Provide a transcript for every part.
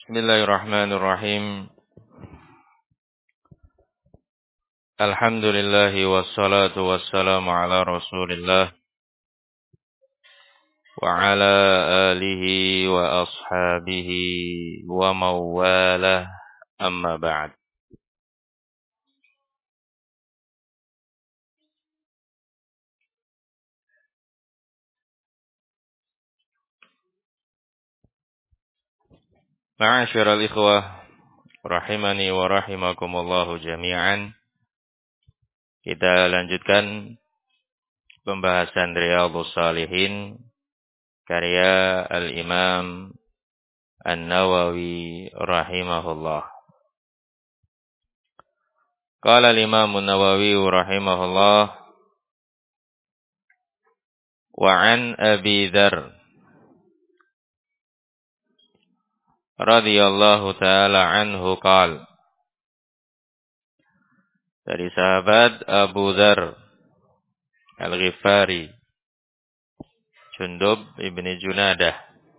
Bismillahirrahmanirrahim. Alhamdulillahi wassalatu wassalamu ala Rasulillah wa ala alihi wa ashabihi wa mawalah, amma ba'd. Ma'asyiral ikhwah rahimani wa rahimakumullahu jami'an. Kita lanjutkan pembahasan Riyadhus Shalihin karya Al-Imam An-Nawawi rahimahullah. Qala al-Imam An-Nawawi rahimahullah wa an Abi Dzar radhiyallahu ta'ala anhu qala, dari sahabat Abu Dzar Al-Ghifari Jundub ibni Junadah,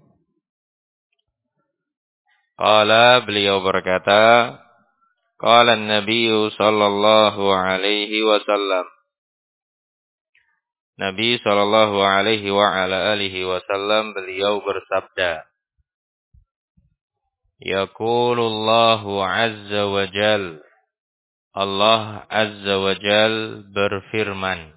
qala, beliau berkata, qala an-nabiy sallallahu alaihi wasallam, Nabi sallallahu alaihi wa ala alihi wasallam beliau bersabda, yaqulullahu azza wa jal, Allah azza wa jal berfirman.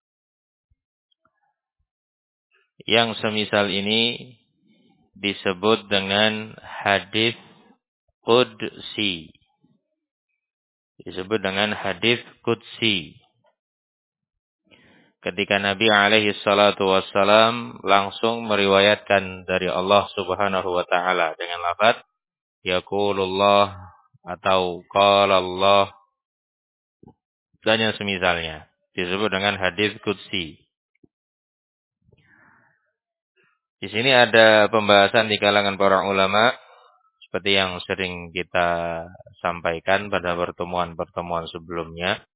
Yang semisal ini disebut dengan hadis qudsi. Disebut dengan hadis qudsi. Ketika Nabi alaihi salatu wassalam langsung meriwayatkan dari Allah subhanahu wa ta'ala dengan lafaz yaqulullah atau qala Allah dan yang semisalnya. Disebut dengan hadis qudsi. Di sini ada pembahasan di kalangan para ulama seperti yang sering kita sampaikan pada pertemuan-pertemuan sebelumnya.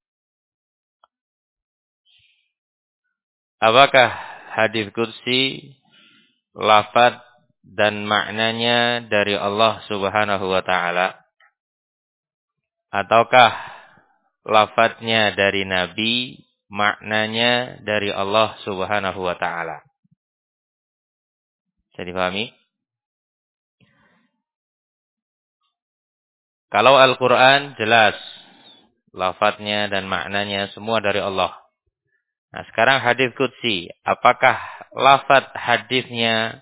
Apakah hadis qudsi lafaz dan maknanya dari Allah Subhanahu wa taala, ataukah lafaznya dari Nabi, maknanya dari Allah Subhanahu wa taala? Bisa dipahami? Kalau Al-Quran jelas lafadznya dan maknanya semua dari Allah. Nah, sekarang hadis qudsi, apakah lafadz hadisnya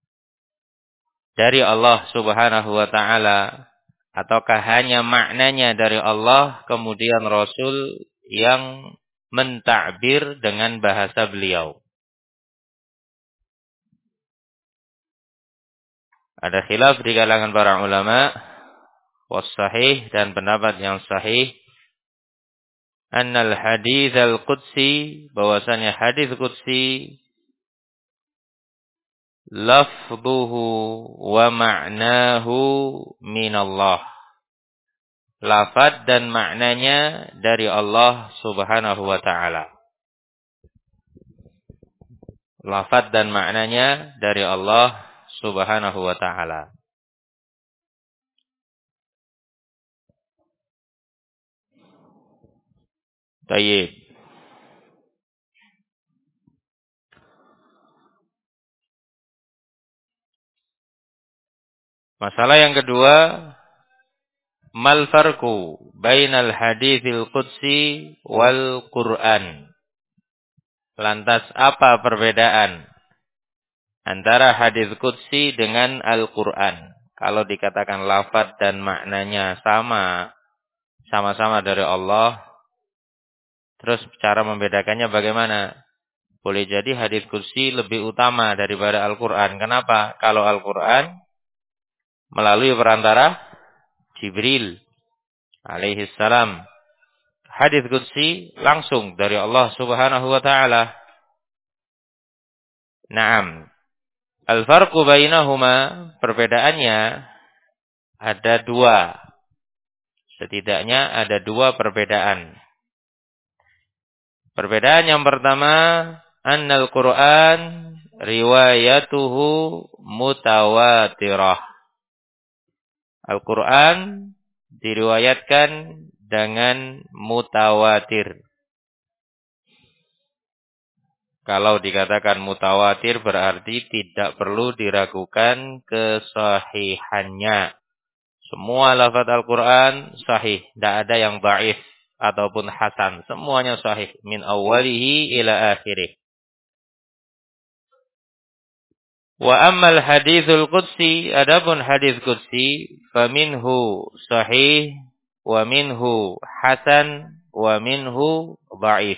dari Allah Subhanahu wa taala ataukah hanya maknanya dari Allah kemudian Rasul yang mentakbir dengan bahasa beliau? Ada khilaf di kalangan para ulama. Was-sahih, dan pendapat yang sahih, annal hadits al-qudsi, bahwasanya hadis qudsi lafduhu wa ma'nahu minallah. Lafaz dan maknanya dari Allah Subhanahu wa taala. Lafaz dan maknanya dari Allah Subhanahu wa taala. Baik. Masalah yang kedua, mal farqu bainal haditsil qudsi wal Qur'an. Lantas apa perbedaan antara hadis qudsi dengan Al-Qur'an? Kalau dikatakan lafaz dan maknanya sama-sama dari Allah, terus cara membedakannya bagaimana? Boleh jadi hadis qudsi lebih utama daripada Al-Qur'an. Kenapa? Kalau Al-Qur'an melalui perantara Jibril alaihi salam. Hadis qudsi langsung dari Allah Subhanahu wa taala. Naam. Al-farqu bainahuma, perbedaannya ada dua. Setidaknya ada dua perbedaan. Perbedaan yang pertama, annal Qur'an riwayatuhu mutawatirah. Al-Quran diriwayatkan dengan mutawatir. Kalau dikatakan mutawatir berarti tidak perlu diragukan kesahihannya. Semua lafaz Al-Quran sahih. Tidak ada yang dhaif ataupun hasan. Semuanya sahih. Min awalihi ila akhirih. Wa ammal hadithul qudsi, adapun hadis qudsi, faminhu sahih, wa minhu hasan, wa minhu dhaif.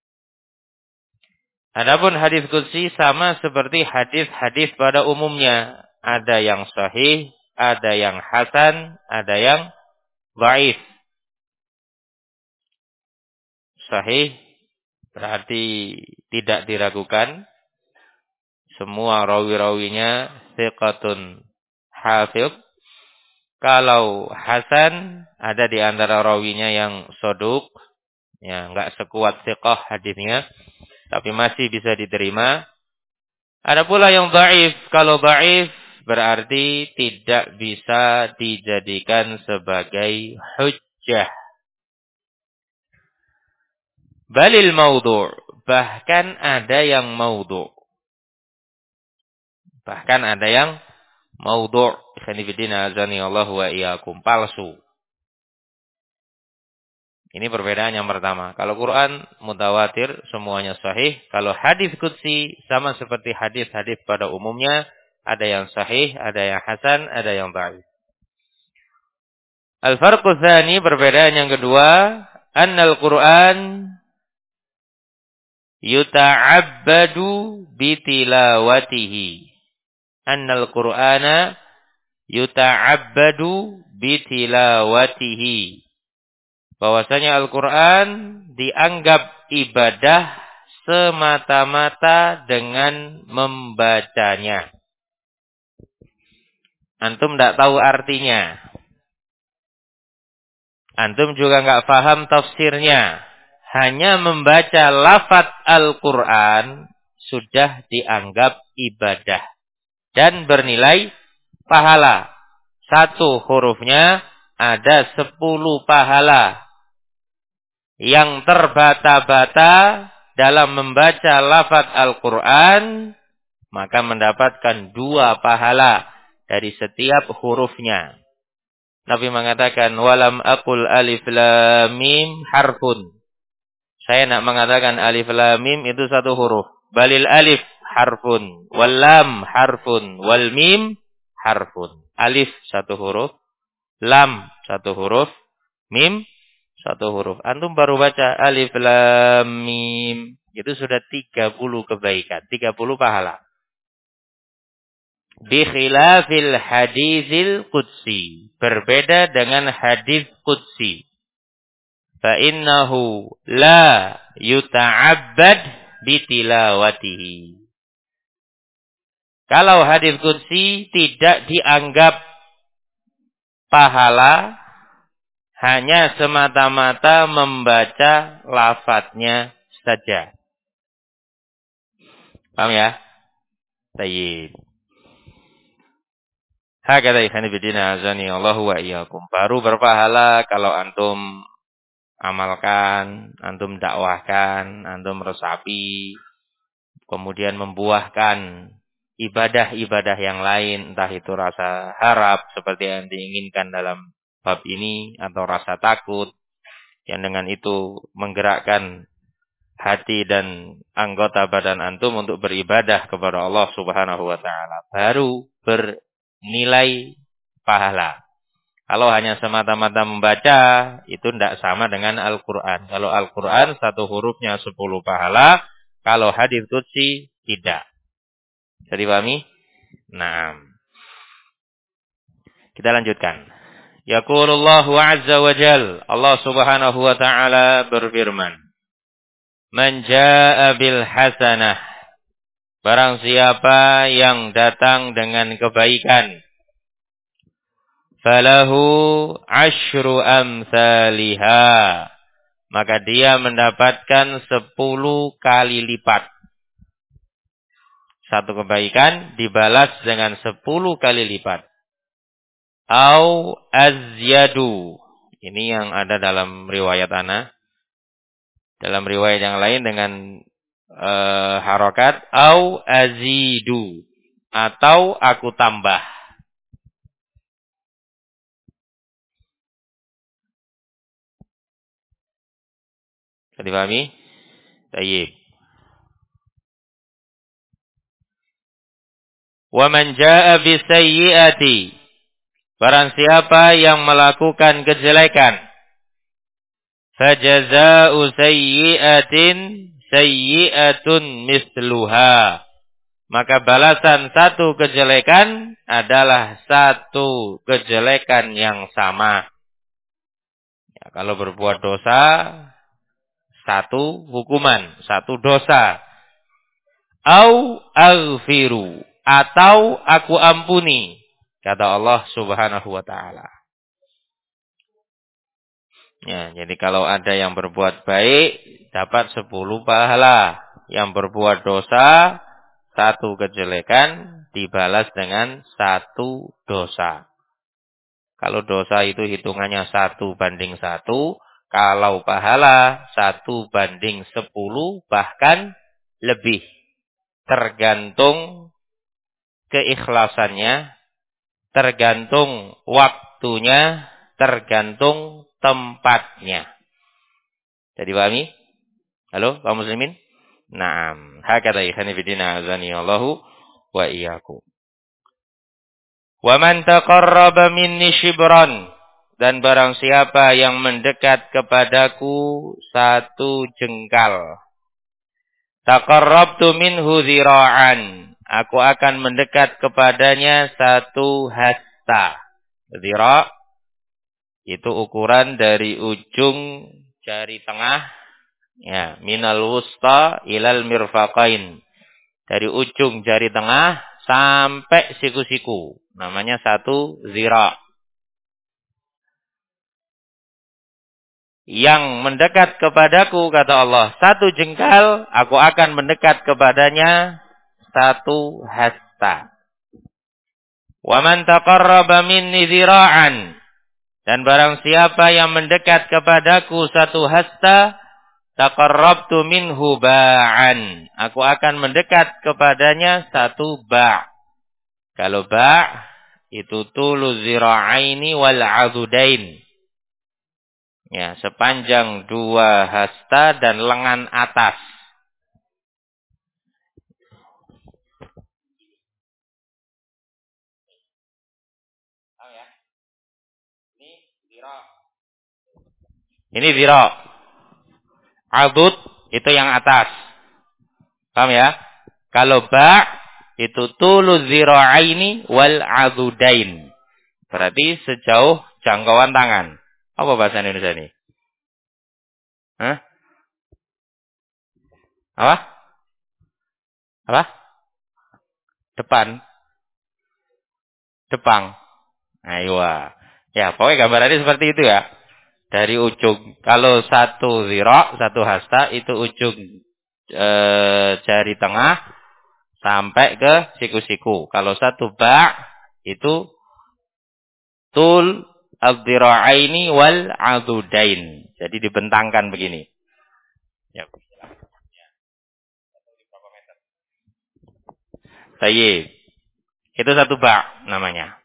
Adapun hadis qudsi sama seperti hadis-hadis pada umumnya. Ada yang sahih, ada yang hasan, ada yang dhaif. Sahih berarti tidak diragukan. Semua rawi-rawinya thiqatun hafidh. Kalau hasan, ada di antara rawinya yang soduk. Ya, enggak sekuat thiqah hadisnya, tapi masih bisa diterima. Ada pula yang dhaif. Kalau dhaif berarti tidak bisa dijadikan sebagai hujjah. Balil maudhu'. Bahkan ada yang maudhu'. Bahkan ada yang maudhu'. Ikhwanifidina azani Allah wa iyyakum. Palsu. Ini perbedaan yang pertama. Kalau Quran mutawatir, semuanya sahih. Kalau hadis qudsi sama seperti hadis-hadis pada umumnya. Ada yang sahih, ada yang hasan, ada yang dhaif. Al-farqu tsani, perbedaan yang kedua. Annal Quran yuta'abbadu bitilawatihi. Annal Qur'ana yuta'abbadu bitilawatihi. Bahwasanya Al-Quran dianggap ibadah semata-mata dengan membacanya. Antum tidak tahu artinya. Antum juga nggak paham tafsirnya. Hanya membaca lafaz Al-Quran sudah dianggap ibadah. Dan bernilai pahala. Satu hurufnya ada 10 pahala. Yang terbata-bata dalam membaca lafaz Al-Quran, maka mendapatkan 2 pahala dari setiap hurufnya. Nabi mengatakan, walam aqul alif lam mim harfun. Saya nak mengatakan alif lam mim itu 1 huruf. Balil alif harfun, wal lam harfun, wal mim harfun. Alif 1 huruf, lam 1 huruf, mim 1 huruf. Antum baru baca alif lam mim, itu sudah 30 kebaikan, 30 pahala. Bi khilafil haditsil qudsi, berbeda dengan hadis qudsi. Fa innahu la yuta'abbad bitilawatihi. Kalau hadis qudsi tidak dianggap pahala, hanya semata-mata membaca lafadznya saja. Paham ya? Baik. Hakadha ikhwan fillah azani Allah wa iyyakum. Baru berpahala kalau antum amalkan, antum dakwahkan, antum resapi, kemudian membuahkan ibadah-ibadah yang lain, entah itu rasa harap seperti yang diinginkan dalam bab ini, atau rasa takut yang dengan itu menggerakkan hati dan anggota badan antum untuk beribadah kepada Allah Subhanahu wa taala, baru bernilai pahala. Kalau hanya semata-mata membaca, itu tidak sama dengan Al-Quran. Kalau Al-Quran 1 hurufnya 10 pahala, kalau hadis qudsi tidak. Bisa dipahami? Nah, kita lanjutkan. Yaqulullahu azza wa jal, Allah Subhanahu wa taala berfirman, man jaa'a bil hasanah, barang siapa yang datang dengan kebaikan, falahu asyru amsalihha, maka dia mendapatkan 10 kali lipat. Satu kebaikan dibalas dengan 10 kali lipat. au azyadu. Ini yang ada dalam riwayat ana. Dalam riwayat yang lain dengan harokat au azidu, atau aku tambah. Bisa dipahami? Baik. Wa man jaa bisayyi'ati, barang siapa yang melakukan kejelekan, fajaza'u sayyi'atin sayyi'atun misluha, maka balasan satu kejelekan adalah satu kejelekan yang sama. Ya, kalau berbuat dosa, satu hukuman, satu dosa. Au aghfiru, atau aku ampuni, kata Allah Subhanahu wa taala. Ya, jadi kalau ada yang berbuat baik dapat 10 pahala, yang berbuat dosa satu kejelekan dibalas dengan satu dosa. Kalau dosa itu hitungannya 1:1, kalau pahala 1:10, bahkan lebih. Tergantung keikhlasannya, tergantung waktunya, tergantung tempatnya. Jadi pahami? Halo, kaum muslimin? Naam, hakata ikhani bidina azani Allahu wa iyyakum. Wa man taqarraba minni shibran, dan barang siapa yang mendekat kepadaku satu jengkal, taqarrabtu minhu zira'an, aku akan mendekat kepadanya satu hasta. Zira' itu ukuran dari ujung jari tengah, ya, minal wusta ilal mirfaqain. Dari ujung jari tengah sampai siku-siku. Namanya satu zira'. Yang mendekat kepadaku, kata Allah, satu jengkal, aku akan mendekat kepadanya satu hasta. Wa man taqarraba minni zira'an, dan barang siapa yang mendekat kepadaku satu hasta, taqarrabtu minhu ba'an, aku akan mendekat kepadanya satu ba'. Kalau ba' itu tulu zira'aini wal 'adudain. Ya, sepanjang 2 hasta dan lengan atas. Tahu ya? Ini zira'. Adud itu yang atas. Paham ya? Kalau ba' itu tulu zira'aini wal 'adudain. Berarti sejauh jangkauan tangan. Apa bahasa Indonesia ini? Hah? Apa? Apa? Depan. Depang. Ayo. Ya, pokoknya gambarannya seperti itu ya. Dari ujung, kalau satu zira', satu hasta, itu ujung jari tengah sampai ke siku-siku. Kalau satu ba' itu tul al-dhira'aini wal 'adudain. Jadi dibentangkan begini. Ya. Baik. Itu satu ba' namanya.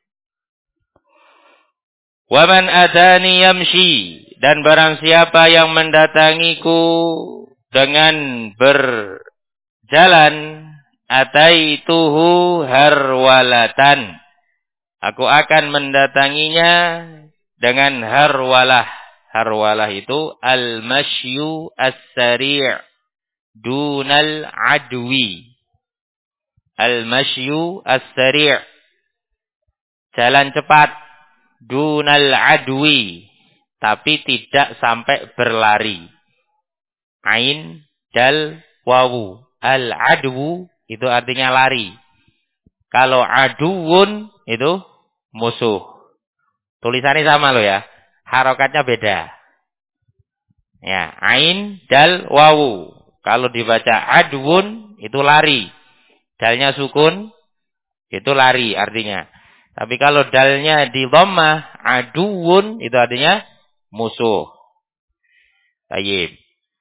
Wa man atani yamshi, dan barang siapa yang mendatangiku dengan berjalan, ataituhu harwalatan, aku akan mendatanginya dengan harwalah. Harwalah itu al-masyu as-sari' dunal adwi. Al-masyu as-sari', jalan cepat, dunal adwi, tapi tidak sampai berlari. Ain, dal, wawu. Al-adwu itu artinya lari. Kalau aduun itu musuh. Tulisannya sama loh ya. Harokatnya beda. Ya, ain, dal, wawu. Kalau dibaca adwun itu lari. Dalnya sukun itu lari artinya. Tapi kalau dalnya di dhammah, aduun, itu artinya musuh. Tayyib.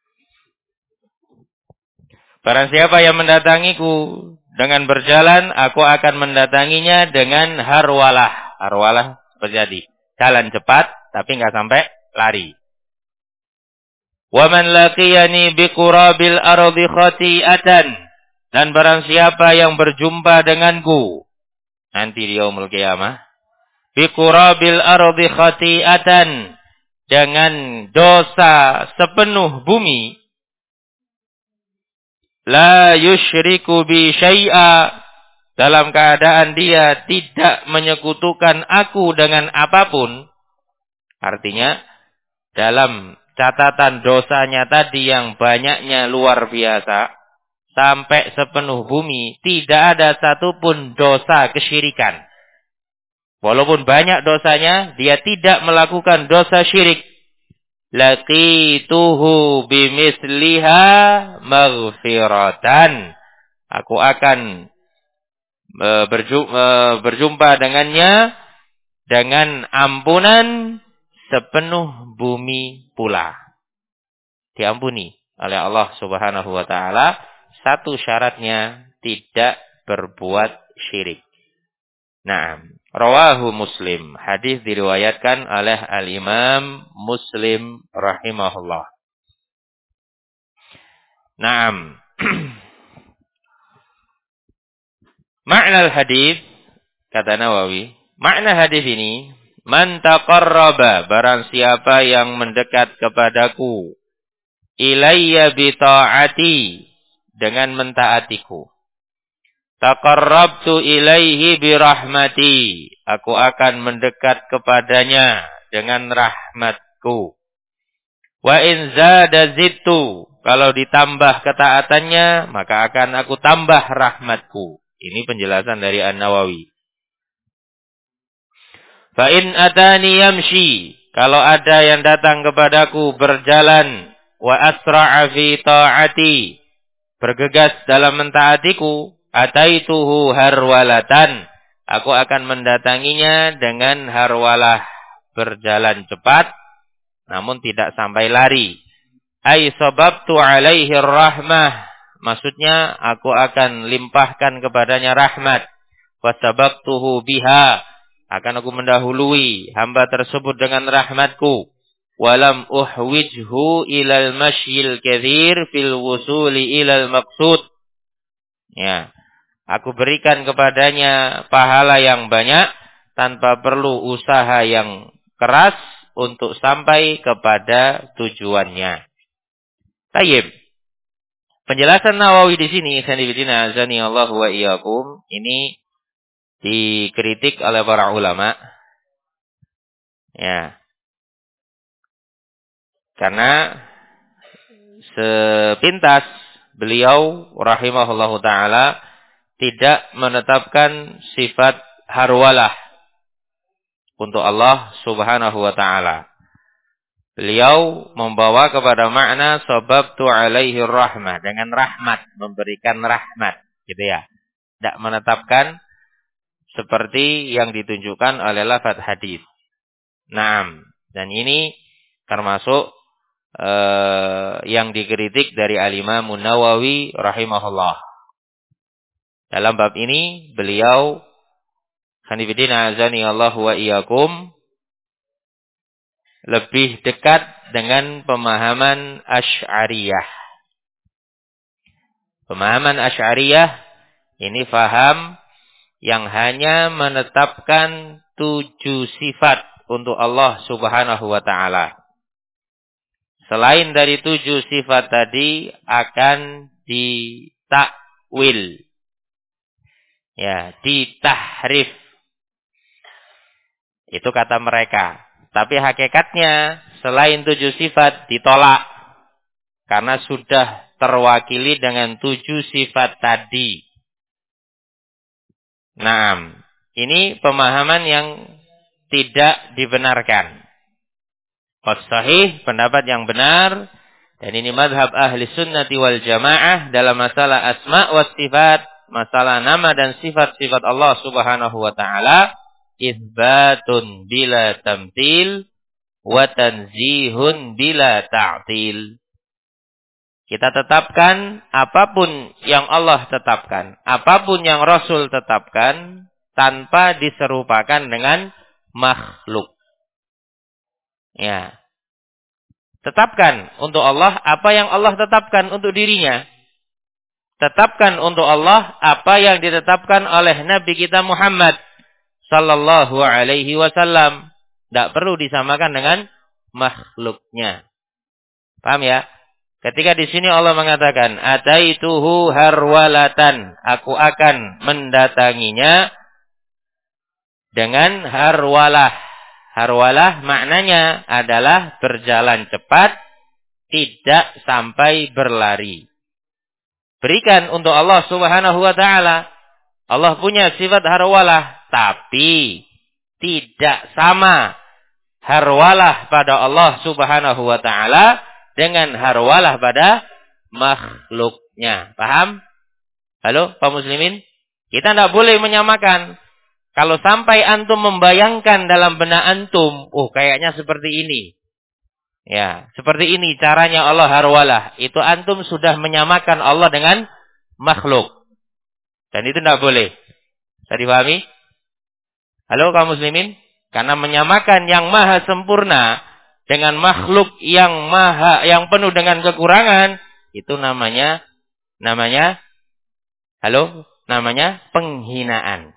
Barang siapa yang mendatangiku dengan berjalan, aku akan mendatanginya dengan harwalah. Harwalah terjadi jalan cepat, tapi nggak sampai lari. Wa man laqiyani biqurabil ardi khati'atan. Dan barang siapa yang berjumpa denganku nanti di yaumul qiyamah, biqurabil ardi khati'atan, dengan dosa sepenuh bumi, la yusyriku bi syai'a, dalam keadaan dia tidak menyekutukan aku dengan apapun. Artinya dalam catatan dosanya tadi yang banyaknya luar biasa, sampai sepenuh bumi tidak ada satupun dosa kesyirikan. Walaupun banyak dosanya, dia tidak melakukan dosa syirik. Laqituhu bimisliha maghfiratan. Aku akan berjumpa dengannya dengan ampunan sepenuh bumi pula. Diampuni oleh Allah Subhanahu wa taala. Satu syaratnya tidak berbuat syirik. Nah, rawahu Muslim. Hadis diriwayatkan oleh Al-Imam Muslim rahimahullah. Naam. Makna hadis, kata Nawawi, makna hadis ini, man taqarraba, barang siapa yang mendekat kepadaku, ilayya bi ta'ati, dengan mentaatiku. Taqarrabtu ilaihi bi rahmati, aku akan mendekat kepadanya dengan rahmatku. Wa in zada zidtu, kalau ditambah ketaatannya, maka akan aku tambah rahmatku. Ini penjelasan dari An-Nawawi. Fa in atani yamshi, kalau ada yang datang kepadaku berjalan, wa asra'a fi ta'ati, bergegas dalam mentaatiku, ataituhu harwalatan, aku akan mendatanginya dengan harwalah, berjalan cepat namun tidak sampai lari. Ai sababtu alaihi rahmah, maksudnya aku akan limpahkan kepadanya rahmat. Wa sabaqtuhu biha, akan aku mendahului hamba tersebut dengan rahmatku. Walam uhwijhu ilal masyil katsir fil wusuli ilal maqsud. Ya, aku berikan kepadanya pahala yang banyak tanpa perlu usaha yang keras untuk sampai kepada tujuannya. Tayyib. Penjelasan Nawawi di sini, sanibidina azani Allah wa iyyakum, ini dikritik oleh para ulama. Ya. Karena sepintas beliau rahimahullahu taala tidak menetapkan sifat harwalah untuk Allah Subhanahu wa taala. Beliau membawa kepada makna sababtu alaihi rahmah, dengan rahmat, memberikan rahmat, gitu ya. Tidak menetapkan seperti yang ditunjukkan oleh lafaz hadis. Naam, dan ini termasuk yang dikritik dari Al-Imam Nawawi rahimahullah. Dalam bab ini beliau, khanifidina azani Allah wa iyyakum, lebih dekat dengan pemahaman Asy'ariyah. Pemahaman Asy'ariyah ini faham yang hanya menetapkan 7 sifat untuk Allah Subhanahu wa taala. Selain dari 7 sifat tadi akan ditakwil. Ya, ditahrif. Itu kata mereka. Tapi hakikatnya selain 7 sifat ditolak. Karena sudah terwakili dengan 7 sifat tadi. Nah, ini pemahaman yang tidak dibenarkan. As-sahih, pendapat yang benar, dan ini mazhab ahli sunnati wal jamaah dalam masalah asma wa sifat, masalah nama dan sifat-sifat Allah Subhanahu wa ta'ala, itsbatun bila tamtsil wa tanzihun bila ta'til. Kita tetapkan apapun yang Allah tetapkan, apapun yang Rasul tetapkan tanpa diserupakan dengan makhluk. Ya. Tetapkan untuk Allah apa yang Allah tetapkan untuk dirinya. Tetapkan untuk Allah apa yang ditetapkan oleh Nabi kita Muhammad sallallahu alaihi wasallam. Tidak perlu disamakan dengan makhluknya. Paham ya? Ketika di sini Allah mengatakan, "Ataituhu harwalatan." Aku akan mendatanginya dengan harwalah. Harwalah maknanya adalah berjalan cepat, tidak sampai berlari. Berikan untuk Allah Subhanahu wa taala. Allah punya sifat harwalah, tapi tidak sama harwalah pada Allah Subhanahu wa taala dengan harwalah pada makhluknya. Paham? Halo, kaum muslimin? Kita tidak boleh menyamakan. Kalau sampai antum membayangkan dalam benak antum, kayaknya seperti ini. Ya, seperti ini caranya Allah harwalah. Itu antum sudah menyamakan Allah dengan makhluk. Dan itu tidak boleh. Bisa dipahami? Halo kaum muslimin? Karena menyamakan yang maha sempurna dengan makhluk yang penuh dengan kekurangan, itu namanya penghinaan.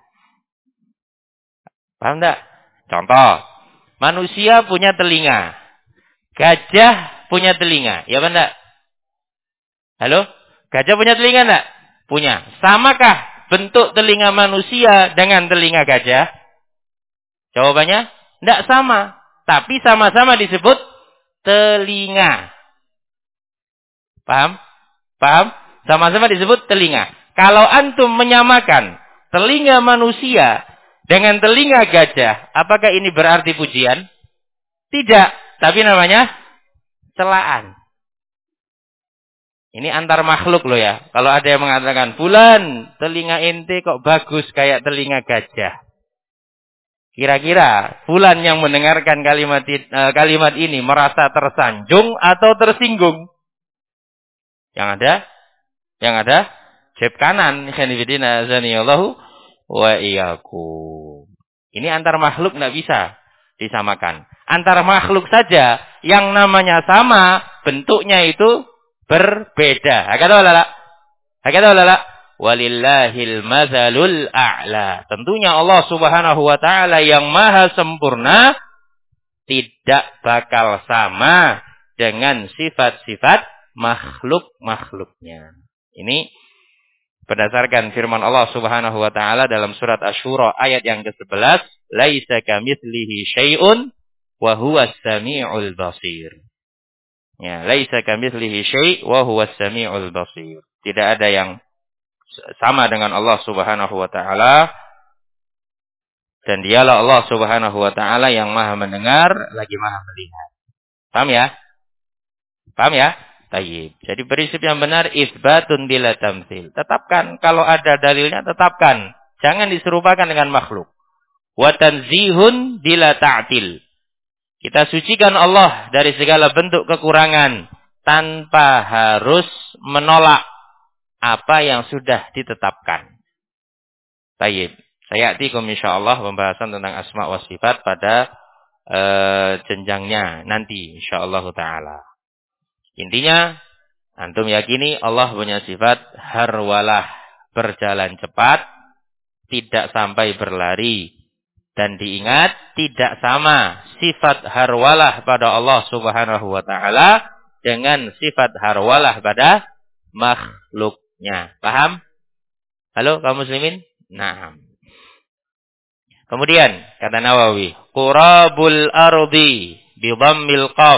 Paham enggak? Contoh, manusia punya telinga. Gajah punya telinga. Ya apa enggak? Halo? Gajah punya telinga enggak? Punya. Samakah bentuk telinga manusia dengan telinga gajah? Jawabannya, enggak sama. Tapi sama-sama disebut telinga. Paham? Paham? Sama-sama disebut telinga. Kalau antum menyamakan telinga manusia dengan telinga gajah, apakah ini berarti pujian? Tidak, tapi namanya celaan. Ini antar makhluk loh ya. Kalau ada yang mengatakan, "Fulan, telinga ente kok bagus kayak telinga gajah." Kira-kira fulan yang mendengarkan kalimat ini merasa tersanjung atau tersinggung? Yang ada jeb kanan. Wa iyyakum. Ini antar makhluk tidak bisa disamakan. Antar makhluk saja yang namanya sama, bentuknya itu berbeda. Hakata wala? Walillahil mazalul a'la. Tentunya Allah Subhanahu wa taala yang maha sempurna tidak bakal sama dengan sifat-sifat makhluk-makhluknya. Ini berdasarkan firman Allah Subhanahu wa taala dalam surat Asy-Syura ayat yang ke-11, "Laisa kamitslihi syai'un wa huwas samiul basir." Ya, laisa kamitslihi syai' wa huwas samiul basir. Tidak ada yang sama dengan Allah Subhanahu wa taala, dan dialah Allah Subhanahu wa taala yang maha mendengar lagi maha melihat. Paham ya? Paham ya? Tayyib. Jadi prinsip yang benar itsbatun bila tamtsil. Tetapkan kalau ada dalilnya, tetapkan. Jangan diserupakan dengan makhluk. Wa tanzihun bila ta'til. Kita sucikan Allah dari segala bentuk kekurangan tanpa harus menolak apa yang sudah ditetapkan. Tayyib. Sayatikum insyaallah pembahasan tentang asma wa sifat pada jenjangnya nanti insyaallah taala. Intinya antum yakini Allah punya sifat harwalah, berjalan cepat, tidak sampai berlari. Dan diingat, tidak sama sifat harwalah pada Allah Subhanahu wa taala dengan sifat harwalah pada makhluknya. Paham? Halo kaum muslimin? Naam. Kemudian kata Nawawi, qurabul ardi bi dhammil qaf.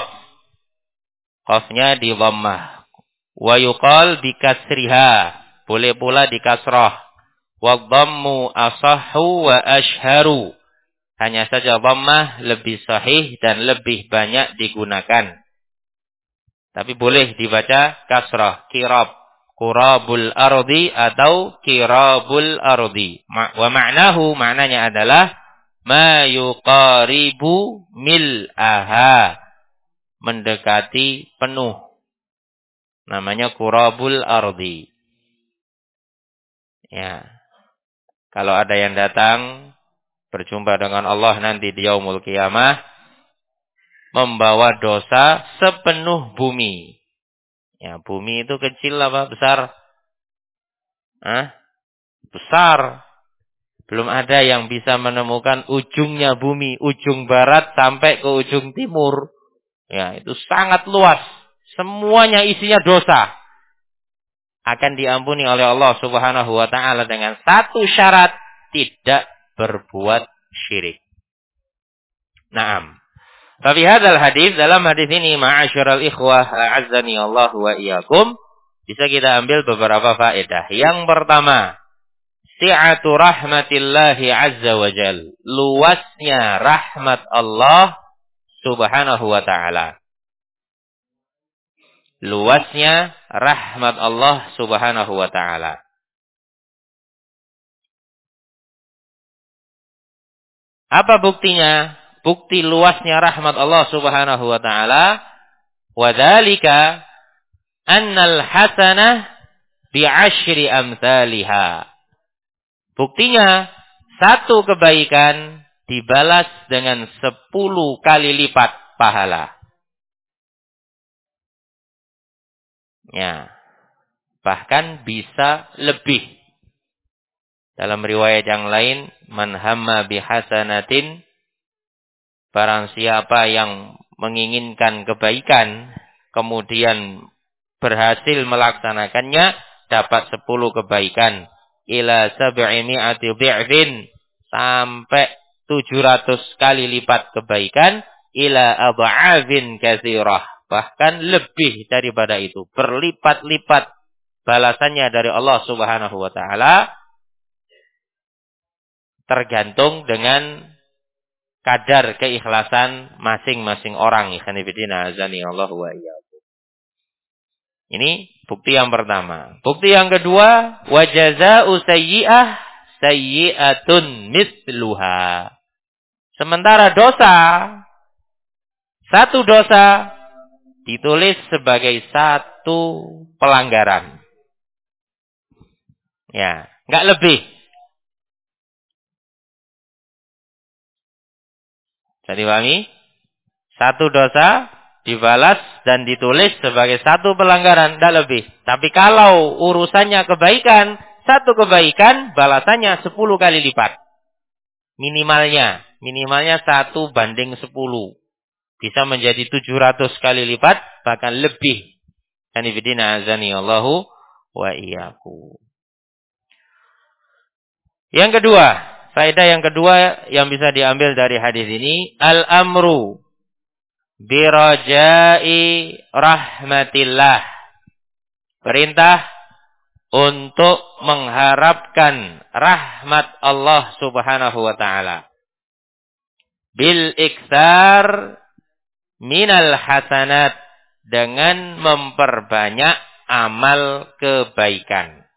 Qafnya di dhammah. Wa yuqal bi kasriha. Boleh pula di kasrah. Wa dhammu asahhu wa ashharu. Hanya saja dhammah lebih sahih dan lebih banyak digunakan. Tapi boleh dibaca kasrah, kirab, qurabul ardi atau kirabul ardi. Wa ma'nahu, maknanya adalah ma yuqaribu mil'aha, mendekati penuh. Namanya qurabul ardi. Ya. Kalau ada yang datang berjumpa dengan Allah nanti di yaumul qiyamah membawa dosa sepenuh bumi. Ya, bumi itu kecil apa besar? Besar. Belum ada yang bisa menemukan ujungnya bumi, ujung barat sampai ke ujung timur. Ya, itu sangat luas. Semuanya isinya dosa. Akan diampuni oleh Allah Subhanahu wa taala dengan satu syarat, tidak berbuat syirik. Naam. Tapi hadzal hadis, dalam hadis ini ma'asyiral ikhwah a'azzani Allah wa iyyakum, bisa kita ambil beberapa faedah. Yang pertama, si'atu rahmatillahi azza wa jal. Luasnya rahmat Allah Subhanahu wa ta'ala. Luasnya rahmat Allah Subhanahu wa ta'ala. Apa buktinya? Bukti luasnya rahmat Allah Subhanahu wa ta'ala. Wa dzalika annal hasanah bi'asyri amsalihha. Buktinya, satu kebaikan dibalas dengan 10 kali lipat pahala. Ya, bahkan bisa lebih. Dalam riwayat yang lain, man hamma bihasanatin, barang siapa yang menginginkan kebaikan, kemudian berhasil melaksanakannya, dapat 10 kebaikan. Ila sab'imi'ati bi'fin, sampai 700 kali lipat kebaikan. Ila adha'afin katsirah, bahkan lebih daripada itu, berlipat-lipat balasannya dari Allah Subhanahu wa taala, tergantung dengan kadar keikhlasan masing-masing orang. Ikhwanifidina azani Allah wa iyyakum. Ini bukti yang pertama. Bukti yang kedua, wa jazaa'u sayyi'ah sayyi'atun mithluha. Sementara dosa, satu dosa ditulis sebagai satu pelanggaran. Ya, enggak lebih. Jadi pahami? Satu dosa dibalas dan ditulis sebagai satu pelanggaran, tidak lebih. Tapi kalau urusannya kebaikan, satu kebaikan balasannya 10 kali lipat. Minimalnya 1/10. Bisa menjadi 700 kali lipat, bahkan lebih. Kanifidina azani Allahu wa iyyakum. Yang kedua, faedah yang kedua yang bisa diambil dari hadis ini, al-amru birajai rahmatillah. Perintah untuk mengharapkan rahmat Allah Subhanahu wa taala. Bil iktsar minal hasanat, dengan memperbanyak amal kebaikan.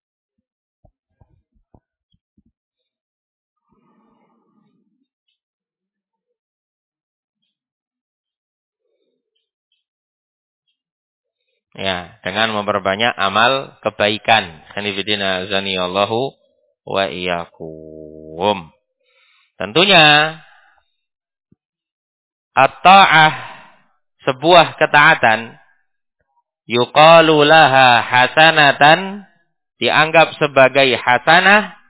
Ya, dengan memperbanyak amal kebaikan. Khanifidina azani Allahu wa iyyakum. Tentunya at-ta'ah, sebuah ketaatan, yuqalu laha hasanatan, dianggap sebagai hasanah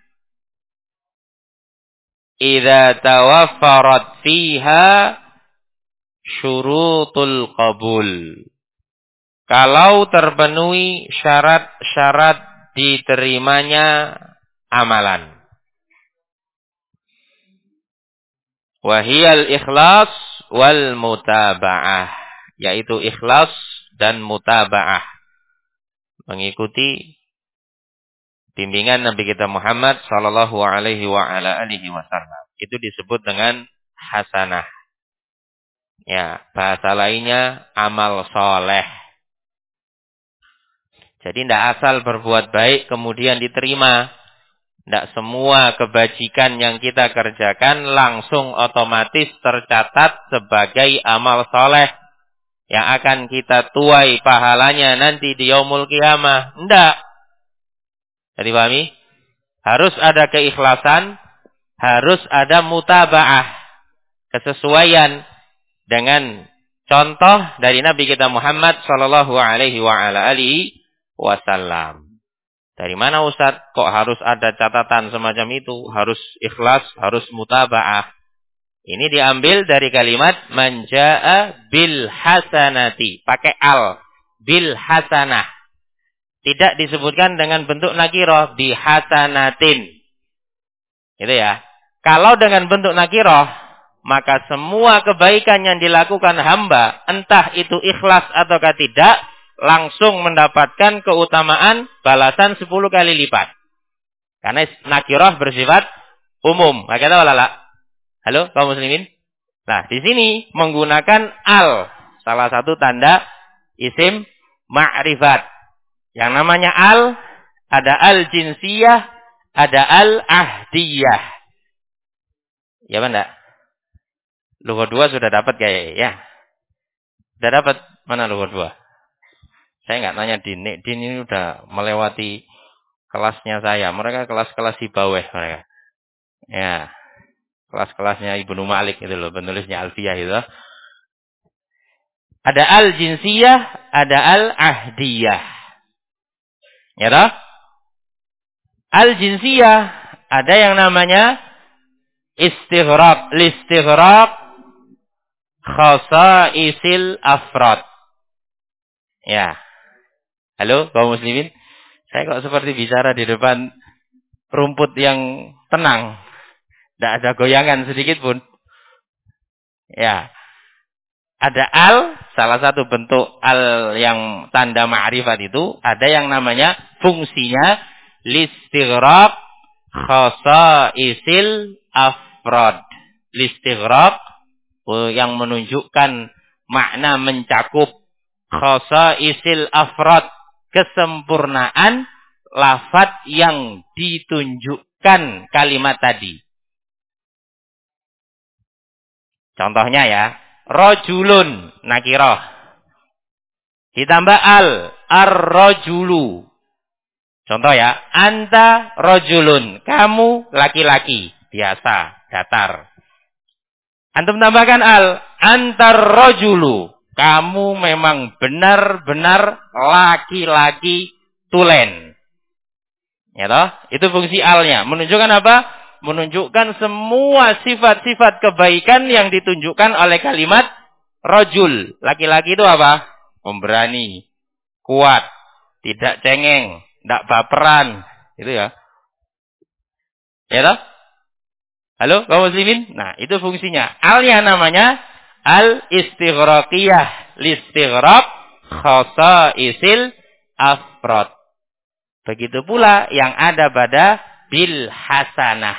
idza tawaffarat fiha syurutul qabul. Kalau terpenuhi syarat-syarat diterimanya amalan. Wahiyal ikhlas wal mutaba'ah, yaitu ikhlas dan mutaba'ah, mengikuti bimbingan Nabi kita Muhammad sallallahu alaihi wa ala alihi wasallam. Itu disebut dengan hasanah. Ya, bahasa lainnya amal soleh. Jadi tidak asal berbuat baik kemudian diterima. Tidak semua kebajikan yang kita kerjakan langsung otomatis tercatat sebagai amal soleh yang akan kita tuai pahalanya nanti di yaumul qiyamah. Tidak. Jadi pahami? Harus ada keikhlasan, harus ada mutaba'ah, kesesuaian dengan contoh dari Nabi kita Muhammad sallallahu alaihi wasallam. Dari mana Ustaz kok harus ada catatan semacam itu? Harus ikhlas, harus mutaba'ah. Ini diambil dari kalimat man jaa bil hasanati. Pakai al. Bil hasanah. Tidak disebutkan dengan bentuk nakirah. Bi hasanatin. Gitu ya. Kalau dengan bentuk nakirah, maka semua kebaikan yang dilakukan hamba, entah itu ikhlas ataukah tidak, langsung mendapatkan keutamaan balasan 10 kali lipat. Karena nakirah bersifat umum. Maka tahu lala. Halo, kaum muslimin? Nah, di sini menggunakan al, salah satu tanda isim ma'rifat. Yang namanya al, ada al jinsiyah, ada al ahdiyah. Ya benda? Lughah 2 sudah dapat kayaknya ya. Sudah dapat mana lughah 2? Saya nggak tanya Din. Din ini udah melewati kelasnya saya. Mereka kelas-kelas di bawah mereka. Ya. Kelas-kelasnya Ibnu Malik itu loh, penulisnya Alfiyah itu. Ada al-jinsiyah, ada al-ahdiyah. Ya toh? Al-jinsiyah ada yang namanya istighraq, listighraq khasaisil afrad. Ya. Halo, kaum muslimin? Saya kok seperti bicara di depan rumput yang tenang. Tidak ada goyangan sedikit pun. Ya. Ada al, salah satu bentuk al yang tanda ma'rifat itu, ada yang namanya fungsinya listighraq khasaisil afrad. Listighraq yang menunjukkan makna mencakup khasaisil afrad, kesempurnaan lafaz yang ditunjukkan kalimat tadi. Contohnya ya, rajulun nakirah. Ditambah al, ar-rajulu. Contoh ya, anta rajulun, kamu laki-laki, biasa, datar. Antum tambahkan al, antar rajulu, kamu memang benar-benar laki-laki tulen. Ya toh? Itu fungsi alnya. Menunjukkan apa? Menunjukkan semua sifat-sifat kebaikan yang ditunjukkan oleh kalimat rajul. Laki-laki itu apa? Pemberani, kuat, tidak cengeng, tidak baperan. Itu ya. Ya toh? Halo, kaum muslimin? Nah, itu fungsinya. Alnya namanya al-istighraqiyah. Listighraq khasaisil afrad. Begitu pula yang ada pada bil hasanah.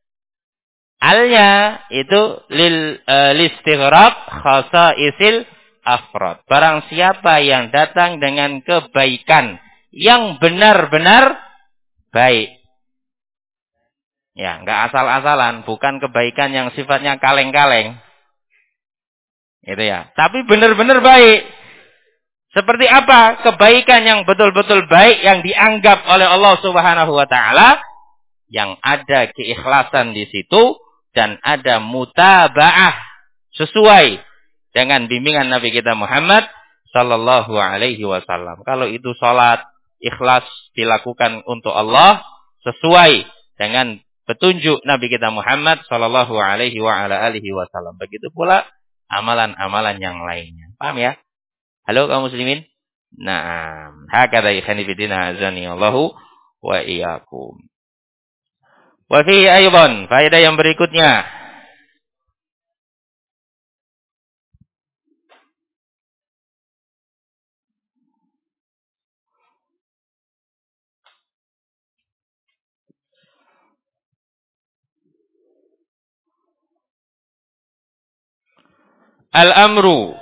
Alnya itu listighraq khasaisil afrad. Barang siapa yang datang dengan kebaikan yang benar-benar baik. Ya, enggak asal-asalan, bukan kebaikan yang sifatnya kaleng-kaleng. Itu ya. Tapi benar-benar baik. Seperti apa kebaikan yang betul-betul baik yang dianggap oleh Allah Subhanahu wa taala, yang ada keikhlasan di situ dan ada mutaba'ah sesuai dengan bimbingan Nabi kita Muhammad sallallahu alaihi wasallam. Kalau itu salat ikhlas dilakukan untuk Allah sesuai dengan petunjuk Nabi kita Muhammad sallallahu alaihi wasallam. Begitu pula amalan-amalan yang lainnya. Paham ya? Halo kaum muslimin? Naam. Hakadha ikhani fillah azani Allahu wa iyyakum. Wa fi aidan, faedah yang berikutnya. Al-amru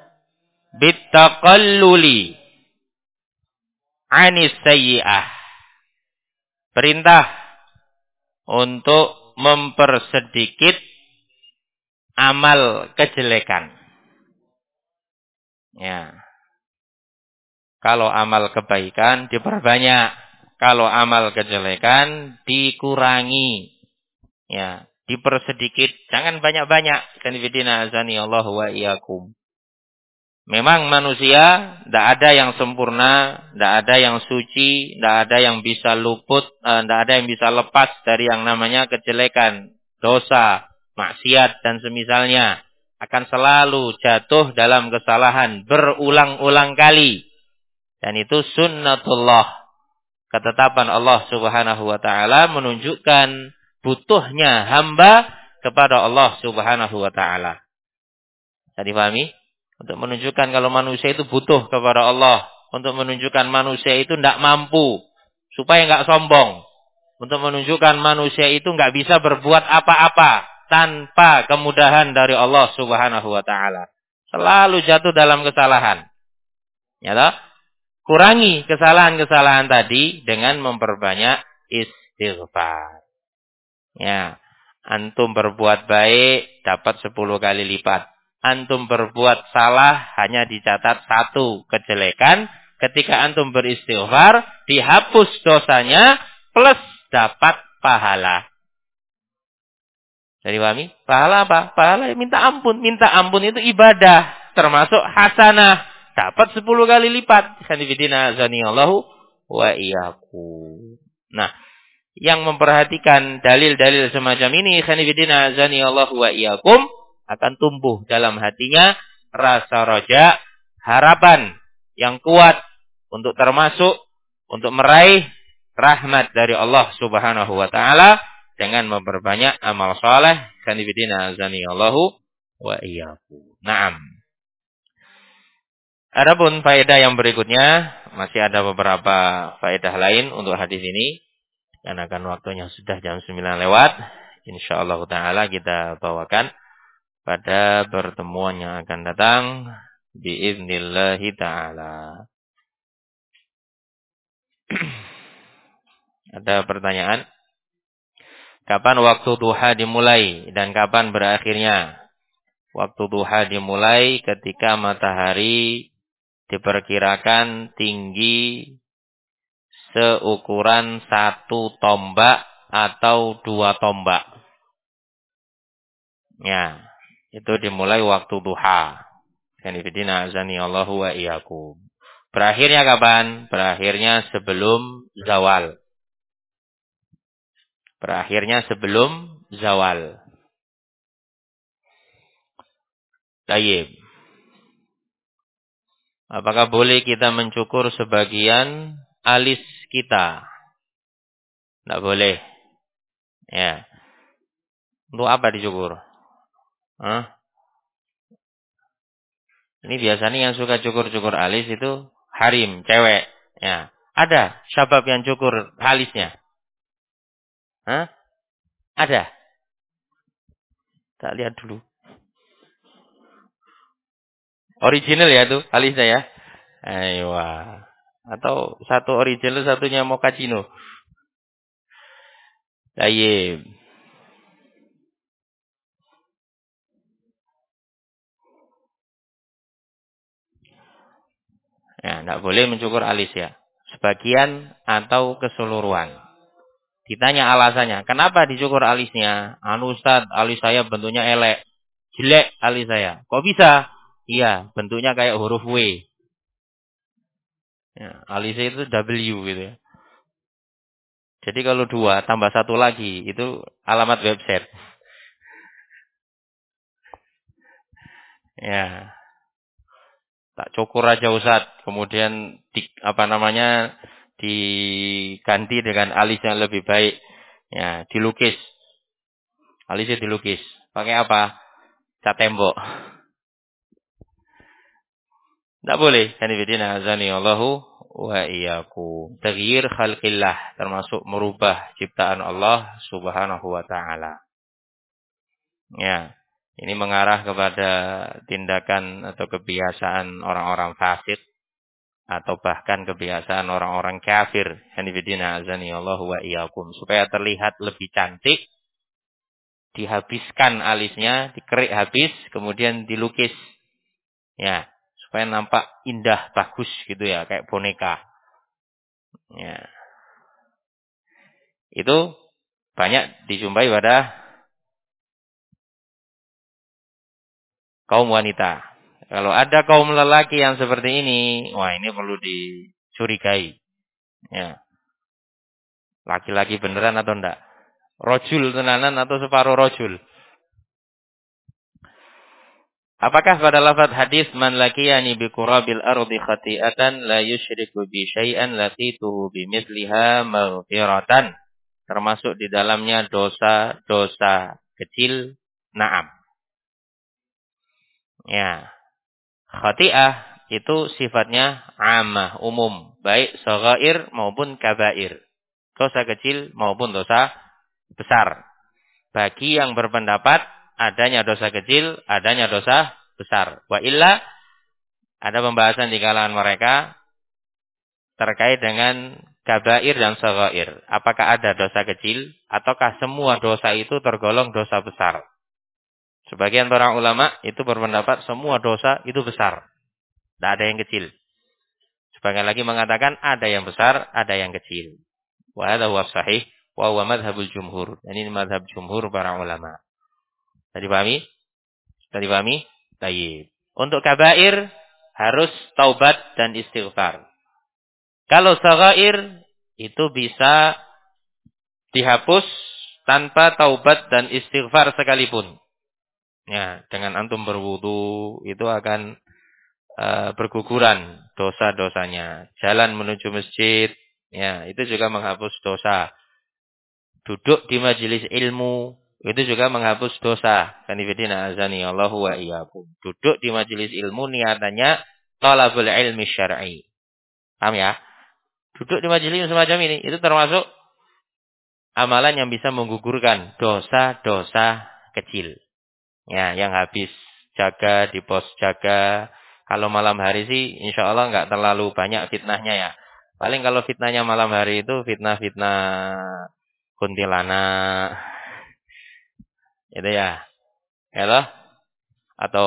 bittaqalluli 'anis sayyi'ah. Perintah untuk mempersedikit amal kejelekan. Ya. Kalau amal kebaikan diperbanyak, kalau amal kejelekan dikurangi. Ya, dipersedikit, jangan banyak-banyak. Kanifidina azani Allah wa iyyakum. Memang manusia tidak ada yang sempurna, tidak ada yang suci, tidak ada yang bisa luput, tidak ada yang bisa lepas dari yang namanya kejelekan, dosa, maksiat dan semisalnya. Akan selalu jatuh dalam kesalahan berulang-ulang kali. Dan itu sunnatullah. Ketetapan Allah Subhanahu wa taala menunjukkan butuhnya hamba kepada Allah Subhanahu wa taala. Bisa dipahami? Untuk menunjukkan kalau manusia itu butuh kepada Allah. Untuk menunjukkan manusia itu tidak mampu. Supaya tidak sombong. Untuk menunjukkan manusia itu tidak bisa berbuat apa-apa. Tanpa kemudahan dari Allah Subhanahu wa ta'ala. Selalu jatuh dalam kesalahan. Ya toh? Kurangi kesalahan-kesalahan tadi dengan memperbanyak istighfar. Ya. Antum berbuat baik dapat 10 kali lipat. Antum berbuat salah hanya dicatat 1 kejelekan. Ketika antum beristighfar, dihapus dosanya plus dapat pahala. Jadi pahami? Pahala apa? Pahala minta ampun. Minta ampun itu ibadah. Termasuk hasanah. Dapat 10 kali lipat. Sanibidina azaniyallahu wa iyyakum. Nah, yang memperhatikan dalil-dalil semacam ini, khanifidina azani Allah wa iyyakum, akan tumbuh dalam hatinya rasa raja, harapan yang kuat untuk termasuk, untuk meraih rahmat dari Allah Subhanahu wa taala dengan memperbanyak amal saleh. Khanifidina azani Allah wa iyyakum. Naam. Adapun faedah yang berikutnya, masih ada beberapa faedah lain untuk hadis ini. Karena kan waktunya sudah jam 9 lewat. InsyaAllah ta'ala kita bawakan pada pertemuan yang akan datang. Biiznillahi ta'ala. Ada pertanyaan? Kapan waktu duha dimulai dan kapan berakhirnya? Waktu duha dimulai ketika matahari diperkirakan tinggi seukuran 1 tombak atau 2 tombak. Ya, itu dimulai waktu duha. Kanifidina azani Allahu wa iyyakum. Berakhirnya kapan? Berakhirnya sebelum zawal. Berakhirnya sebelum zawal. Tayyib. Apakah boleh kita mencukur sebagian alis kita? Tidak boleh. Ya. Untuk apa dicukur? Hah? Ini biasanya yang suka cukur-cukur alis itu harim, cewek. Ya. Ada syabab yang cukur alisnya? Hah? Ada? Tak lihat dulu. Original ya tuh alisnya ya. Ayo. Atau satu original satunya mochaccino. Tayyib. Ya, enggak boleh mencukur alis ya. Sebagian atau keseluruhan. Ditanya alasannya, kenapa dicukur alisnya? Anu Ustaz, alis saya bentuknya elek. Jelek alis saya. Kok bisa? Iya, bentuknya kayak huruf W. Ya, alisnya itu W gitu ya. Jadi kalau 2 tambah 1 lagi, itu alamat website. Ya. Tak cukur aja Ustaz. Kemudian diganti dengan alis yang lebih baik. Ya, dilukis. Alisnya dilukis. Pakai apa? Cat tembok. Tidak boleh. Kanifidina azani Allahu wa iyyakum. Taghyir khalqillah. Termasuk merubah ciptaan Allah subhanahu wa ta'ala. Ya. Ini mengarah kepada tindakan atau kebiasaan orang-orang fasik. atau bahkan kebiasaan orang-orang kafir, hanifidina azani Allah wa iyyakum, supaya terlihat lebih cantik, dihabiskan alisnya, dikerik habis, kemudian dilukis. Ya, supaya nampak indah, bagus gitu ya, kayak boneka. Ya. Itu banyak dijumpai pada kaum wanita. Kalau ada kaum lelaki yang seperti ini, wah ini perlu dicurigai. Ya. Laki-laki beneran atau enggak? Rojul tenanan atau separuh rojul? Apakah pada lafaz hadis man lakiyani bi qurabil ardi khati'atan la yusyriku bi syai'an laqituhu bimithliha maghfiratan, termasuk di dalamnya dosa-dosa kecil? Naam. Ya. Khati'ah itu sifatnya amah, umum, baik shaghair maupun kabair. Dosa kecil maupun dosa besar. Bagi yang berpendapat adanya dosa kecil, adanya dosa besar. Wa illa, ada pembahasan di kalangan mereka terkait dengan kabair dan shaghair. Apakah ada dosa kecil ataukah semua dosa itu tergolong dosa besar? Sebagian para ulama itu berpendapat semua dosa itu besar. Tidak ada yang kecil. Sebagian lagi mengatakan ada yang besar, ada yang kecil. Wa hadza huwa sahih wa huwa madhhabul jumhur. Ini madhab jumhur para ulama. Tadi pahami? Tadi pahami? Baik. Untuk kabair harus taubat dan istighfar. Kalau shaghair itu bisa dihapus tanpa taubat dan istighfar sekalipun. Ya, dengan antum berwudu itu akan berguguran dosa-dosanya. Jalan menuju masjid, ya, itu juga menghapus dosa. Duduk di majelis ilmu, itu juga menghapus dosa. Kanifidina azani Allahu wa iyyakum. Duduk di majelis ilmu niatannya talabul ilmi syar'i. Paham ya? Duduk di majelis ilmu semacam ini, itu termasuk amalan yang bisa menggugurkan dosa-dosa kecil. Ya, yang habis jaga di pos jaga. Kalau malam hari sih insya Allah nggak terlalu banyak fitnahnya ya. Paling kalau fitnahnya malam hari itu fitnah-fitnah kuntilanak. Itu ya. Ya loh? Atau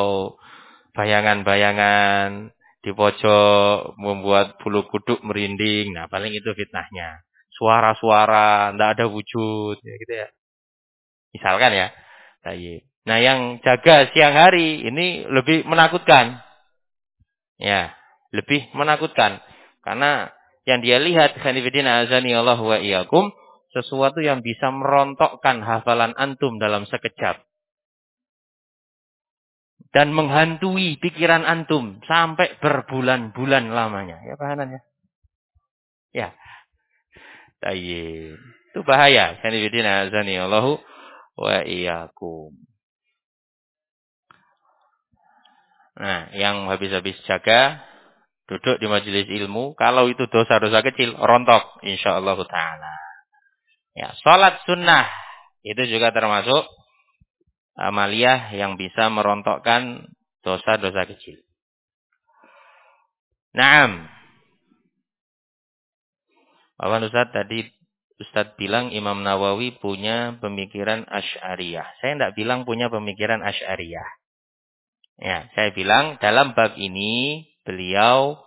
bayangan-bayangan di pojok membuat bulu kuduk merinding. Nah, paling itu fitnahnya. Suara-suara, nggak ada wujud. Ya, gitu ya. Misalkan ya. Nah, yang jaga siang hari ini lebih menakutkan. Ya, lebih menakutkan. Karena yang dia lihat, khanifidina azani Allah wa iyyakum, sesuatu yang bisa merontokkan hafalan antum dalam sekejap. Dan menghantui pikiran antum sampai berbulan-bulan lamanya. Ya, pahamannya. Ya, tayyib. Itu bahaya. Khanifidina azani Allah wa iyyakum. Nah, yang habis-habis jaga, duduk di majelis ilmu, kalau itu dosa-dosa kecil, rontok insyaallah taala. Ya, salat sunnah itu juga termasuk amaliyah yang bisa merontokkan dosa-dosa kecil. Naam. Bapak Ustaz tadi Ustaz bilang Imam Nawawi punya pemikiran Asy'ariyah. Saya tidak bilang punya pemikiran Asy'ariyah. Ya, saya bilang dalam bab ini beliau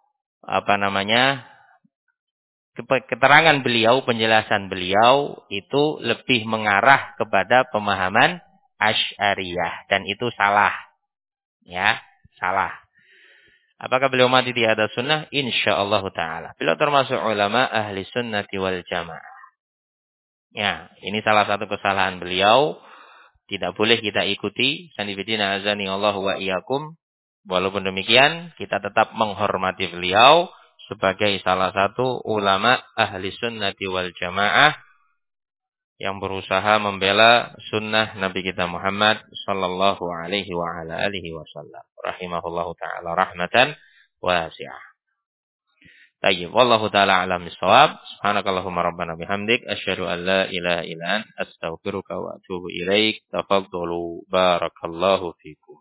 keterangan beliau, penjelasan beliau itu lebih mengarah kepada pemahaman Asy'ariyah dan itu salah. Ya, salah. Apakah beliau mati di atas sunnah? Insyaallah taala. Beliau termasuk ulama ahli sunnati wal jamaah. Ya, ini salah satu kesalahan beliau. Tidak boleh kita ikuti. Sanibidina azani Allah wa iyyakum. Walaupun demikian, kita tetap menghormati beliau sebagai salah satu ulama ahli sunnati wal jamaah yang berusaha membela sunnah Nabi kita Muhammad sallallahu alaihi wa ala alihi wasallam. Rahimahullahu ta'ala rahmatan wasi'ah. Tayyib. Wallahu ta'ala alam bisawab. Subhanakallahumma rabbana bihamdik. Asyhadu an la ilaha illa anta astaghfiruka wa atubu ilaik. Tafadhalu barakallahu fikum.